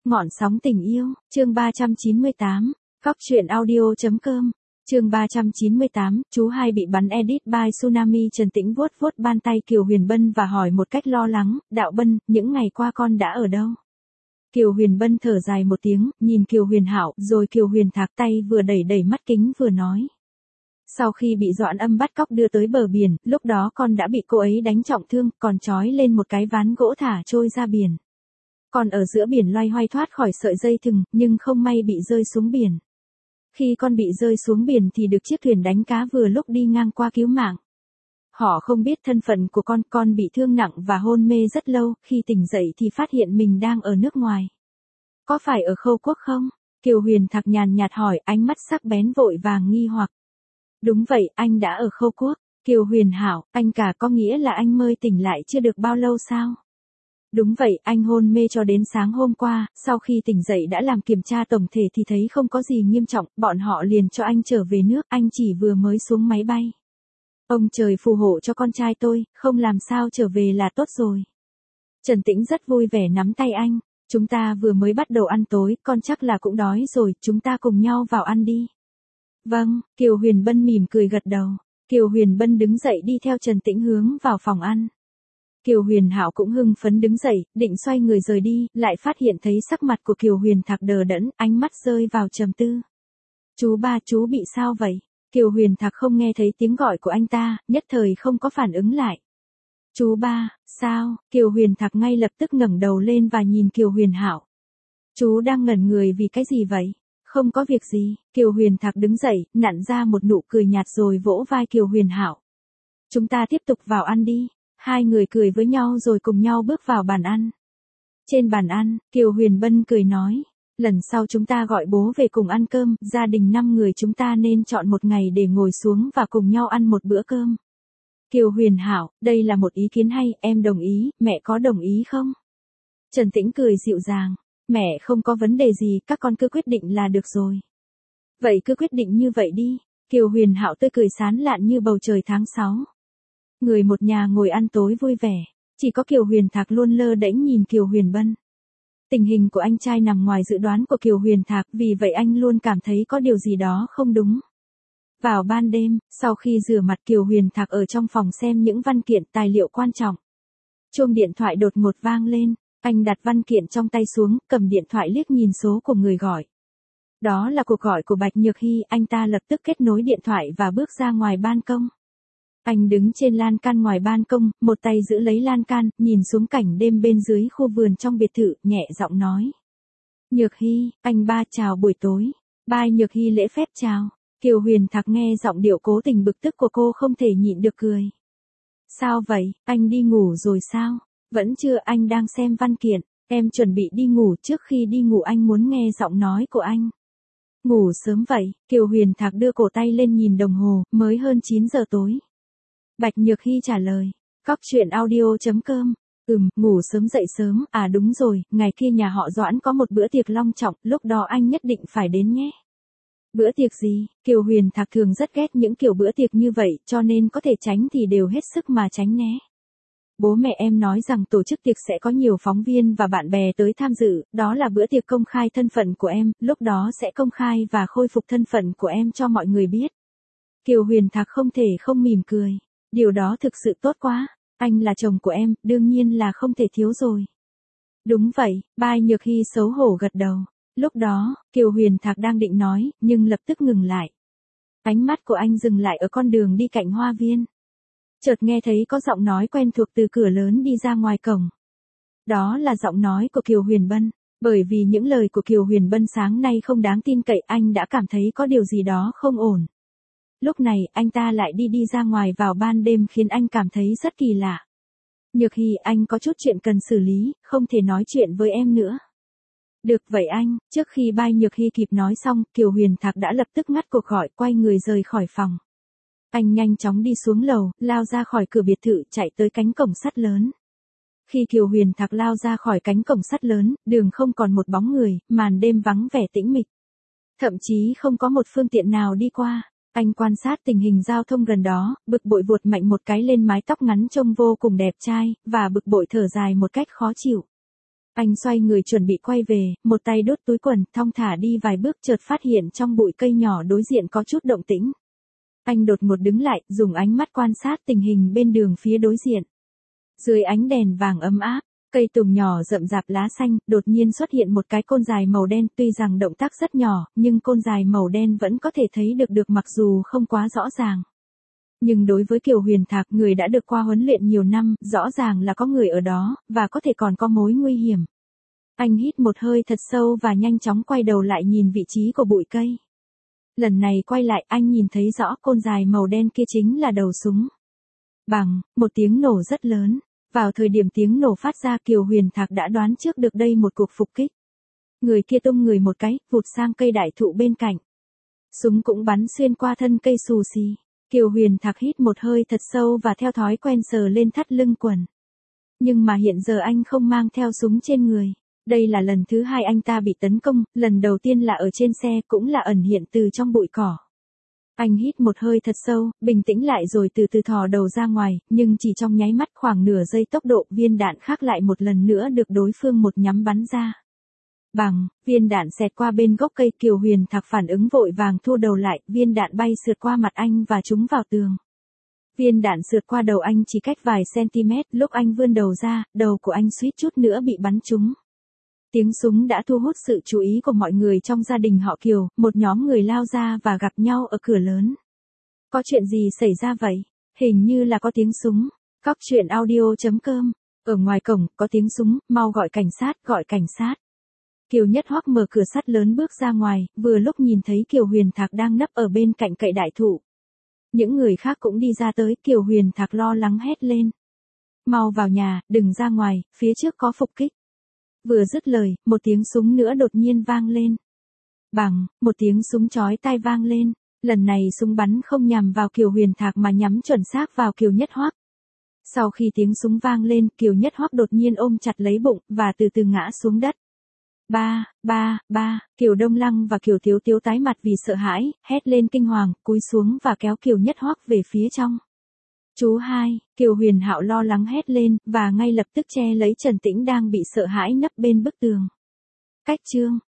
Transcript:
Ngọn sóng tình yêu, chương 398, Cóc truyện audio.com, chương 398, chú hai bị bắn edit by Tsunami. Trần Tĩnh vuốt vuốt bàn tay Kiều Huyền Bân và hỏi một cách lo lắng, Đạo Bân, những ngày qua con đã ở đâu? Kiều Huyền Bân thở dài một tiếng, nhìn Kiều Huyền Hạo, rồi Kiều Huyền Thạc tay vừa đẩy đẩy mắt kính vừa nói. Sau khi bị Doãn Âm bắt cóc đưa tới bờ biển, lúc đó con đã bị cô ấy đánh trọng thương, còn trói lên một cái ván gỗ thả trôi ra biển. Con ở giữa biển loay hoay thoát khỏi sợi dây thừng, nhưng không may bị rơi xuống biển. Khi con bị rơi xuống biển thì được chiếc thuyền đánh cá vừa lúc đi ngang qua cứu mạng. Họ không biết thân phận của con bị thương nặng và hôn mê rất lâu, khi tỉnh dậy thì phát hiện mình đang ở nước ngoài. Có phải ở Khâu Quốc không? Kiều Huyền Thạc nhàn nhạt hỏi, ánh mắt sắc bén vội vàng nghi hoặc. Đúng vậy, anh đã ở Khâu Quốc. Kiều Huyền Hảo, anh cả có nghĩa là anh mới tỉnh lại chưa được bao lâu sao? Đúng vậy, anh hôn mê cho đến sáng hôm qua, sau khi tỉnh dậy đã làm kiểm tra tổng thể thì thấy không có gì nghiêm trọng, bọn họ liền cho anh trở về nước, anh chỉ vừa mới xuống máy bay. Ông trời phù hộ cho con trai tôi, không làm sao trở về là tốt rồi. Trần Tĩnh rất vui vẻ nắm tay anh, chúng ta vừa mới bắt đầu ăn tối, con chắc là cũng đói rồi, chúng ta cùng nhau vào ăn đi. Vâng, Kiều Huyền Bân mỉm cười gật đầu. Kiều Huyền Bân đứng dậy đi theo Trần Tĩnh hướng vào phòng ăn. Kiều Huyền Hạo cũng hưng phấn đứng dậy, định xoay người rời đi, lại phát hiện thấy sắc mặt của Kiều Huyền Thạc đờ đẫn, ánh mắt rơi vào trầm tư. Chú ba, chú bị sao vậy? Kiều Huyền Thạc không nghe thấy tiếng gọi của anh ta, nhất thời không có phản ứng lại. Chú ba, sao? Kiều Huyền Thạc ngay lập tức ngẩng đầu lên và nhìn Kiều Huyền Hạo. Chú đang ngẩn người vì cái gì vậy? Không có việc gì. Kiều Huyền Thạc đứng dậy, nặn ra một nụ cười nhạt rồi vỗ vai Kiều Huyền Hạo. Chúng ta tiếp tục vào ăn đi. Hai người cười với nhau rồi cùng nhau bước vào bàn ăn. Trên bàn ăn, Kiều Huyền Bân cười nói, lần sau chúng ta gọi bố về cùng ăn cơm, gia đình 5 người chúng ta nên chọn một ngày để ngồi xuống và cùng nhau ăn một bữa cơm. Kiều Huyền Hảo, đây là một ý kiến hay, em đồng ý, mẹ có đồng ý không? Trần Tĩnh cười dịu dàng, mẹ không có vấn đề gì, các con cứ quyết định là được rồi. Vậy cứ quyết định như vậy đi. Kiều Huyền Hạo tươi cười sán lạn như bầu trời tháng 6. Người một nhà ngồi ăn tối vui vẻ, chỉ có Kiều Huyền Thạc luôn lơ đễnh nhìn Kiều Huyền Bân. Tình hình của anh trai nằm ngoài dự đoán của Kiều Huyền Thạc, vì vậy anh luôn cảm thấy có điều gì đó không đúng. Vào ban đêm, sau khi rửa mặt Kiều Huyền Thạc ở trong phòng xem những văn kiện tài liệu quan trọng. Chuông điện thoại đột ngột vang lên, anh đặt văn kiện trong tay xuống, cầm điện thoại liếc nhìn số của người gọi. Đó là cuộc gọi của Bạch Nhược Hy, anh ta lập tức kết nối điện thoại và bước ra ngoài ban công. Anh đứng trên lan can ngoài ban công, một tay giữ lấy lan can, nhìn xuống cảnh đêm bên dưới khu vườn trong biệt thự, nhẹ giọng nói. Nhược Hy, anh ba chào buổi tối. Bai Nhược Hy lễ phép chào. Kiều Huyền Thạc nghe giọng điệu cố tình bực tức của cô không thể nhịn được cười. Sao vậy, anh đi ngủ rồi sao? Vẫn chưa, anh đang xem văn kiện, em chuẩn bị đi ngủ, trước khi đi ngủ anh muốn nghe giọng nói của anh. Ngủ sớm vậy, Kiều Huyền Thạc đưa cổ tay lên nhìn đồng hồ, mới hơn 9 giờ tối. Bạch Nhược Hy trả lời, Cóc truyện audio.com, ngủ sớm dậy sớm, à đúng rồi, ngày kia nhà họ Doãn có một bữa tiệc long trọng, lúc đó anh nhất định phải đến nhé. Bữa tiệc gì? Kiều Huyền Thạc thường rất ghét những kiểu bữa tiệc như vậy, cho nên có thể tránh thì đều hết sức mà tránh né. Bố mẹ em nói rằng tổ chức tiệc sẽ có nhiều phóng viên và bạn bè tới tham dự, đó là bữa tiệc công khai thân phận của em, lúc đó sẽ công khai và khôi phục thân phận của em cho mọi người biết. Kiều Huyền Thạc không thể không mỉm cười. Điều đó thực sự tốt quá, anh là chồng của em, đương nhiên là không thể thiếu rồi. Đúng vậy, Bai Nhược Hy xấu hổ gật đầu. Lúc đó, Kiều Huyền Thạc đang định nói, nhưng lập tức ngừng lại. Ánh mắt của anh dừng lại ở con đường đi cạnh hoa viên. Chợt nghe thấy có giọng nói quen thuộc từ cửa lớn đi ra ngoài cổng. Đó là giọng nói của Kiều Huyền Bân. Bởi vì những lời của Kiều Huyền Bân sáng nay không đáng tin cậy, anh đã cảm thấy có điều gì đó không ổn. Lúc này, anh ta lại đi ra ngoài vào ban đêm khiến anh cảm thấy rất kỳ lạ. Nhược Hy, anh có chút chuyện cần xử lý, không thể nói chuyện với em nữa. Được vậy anh, trước khi Bai Nhược Hy kịp nói xong, Kiều Huyền Thạc đã lập tức ngắt cuộc gọi, quay người rời khỏi phòng. Anh nhanh chóng đi xuống lầu, lao ra khỏi cửa biệt thự, chạy tới cánh cổng sắt lớn. Khi Kiều Huyền Thạc lao ra khỏi cánh cổng sắt lớn, đường không còn một bóng người, màn đêm vắng vẻ tĩnh mịch. Thậm chí không có một phương tiện nào đi qua. Anh quan sát tình hình giao thông gần đó, bực bội vuột mạnh một cái lên mái tóc ngắn trông vô cùng đẹp trai, và bực bội thở dài một cách khó chịu. Anh xoay người chuẩn bị quay về, một tay đút túi quần, thong thả đi vài bước chợt phát hiện trong bụi cây nhỏ đối diện có chút động tĩnh. Anh đột ngột đứng lại, dùng ánh mắt quan sát tình hình bên đường phía đối diện. Dưới ánh đèn vàng ấm áp, cây tùng nhỏ rậm rạp lá xanh, đột nhiên xuất hiện một cái côn dài màu đen, tuy rằng động tác rất nhỏ, nhưng côn dài màu đen vẫn có thể thấy được mặc dù không quá rõ ràng. Nhưng đối với Kiều Huyền Thạc, người đã được qua huấn luyện nhiều năm, rõ ràng là có người ở đó, và có thể còn có mối nguy hiểm. Anh hít một hơi thật sâu và nhanh chóng quay đầu lại nhìn vị trí của bụi cây. Lần này quay lại, anh nhìn thấy rõ côn dài màu đen kia chính là đầu súng. Bằng, một tiếng nổ rất lớn. Vào thời điểm tiếng nổ phát ra, Kiều Huyền Thạc đã đoán trước được đây một cuộc phục kích. Người kia tung người một cái, vụt sang cây đại thụ bên cạnh. Súng cũng bắn xuyên qua thân cây xù xì. Kiều Huyền Thạc hít một hơi thật sâu và theo thói quen sờ lên thắt lưng quần. Nhưng mà hiện giờ anh không mang theo súng trên người. Đây là lần thứ hai anh ta bị tấn công, lần đầu tiên là ở trên xe, cũng là ẩn hiện từ trong bụi cỏ. Anh hít một hơi thật sâu, bình tĩnh lại rồi từ từ thò đầu ra ngoài, nhưng chỉ trong nháy mắt khoảng nửa giây tốc độ, viên đạn khác lại một lần nữa được đối phương một nhắm bắn ra. Bằng, viên đạn xẹt qua bên gốc cây. Kiều Huyền Thạc phản ứng vội vàng thu đầu lại, viên đạn bay sượt qua mặt anh và trúng vào tường. Viên đạn sượt qua đầu anh chỉ cách vài cm, lúc anh vươn đầu ra, đầu của anh suýt chút nữa bị bắn trúng. Tiếng súng đã thu hút sự chú ý của mọi người trong gia đình họ Kiều, một nhóm người lao ra và gặp nhau ở cửa lớn. Có chuyện gì xảy ra vậy? Hình như là có tiếng súng. Cóc truyện audio.com. Ở ngoài cổng, có tiếng súng, mau gọi cảnh sát, gọi cảnh sát. Kiều Nhất Hoắc mở cửa sắt lớn bước ra ngoài, vừa lúc nhìn thấy Kiều Huyền Thạc đang nấp ở bên cạnh cậy đại thụ. Những người khác cũng đi ra tới, Kiều Huyền Thạc lo lắng hét lên. Mau vào nhà, đừng ra ngoài, phía trước có phục kích. Vừa dứt lời, một tiếng súng nữa đột nhiên vang lên. Bằng, một tiếng súng chói tai vang lên. Lần này súng bắn không nhằm vào Kiều Huyền Thạc mà nhắm chuẩn xác vào Kiều Nhất Hoắc. Sau khi tiếng súng vang lên, Kiều Nhất Hoắc đột nhiên ôm chặt lấy bụng, và từ từ ngã xuống đất. Ba, Kiều Đông Lăng và Kiều Tiếu Tiếu tái mặt vì sợ hãi, hét lên kinh hoàng, cúi xuống và kéo Kiều Nhất Hoắc về phía trong. Chú hai, Kiều Huyền Hạo lo lắng hét lên, và ngay lập tức che lấy Trần Tĩnh đang bị sợ hãi nấp bên bức tường. Cách chương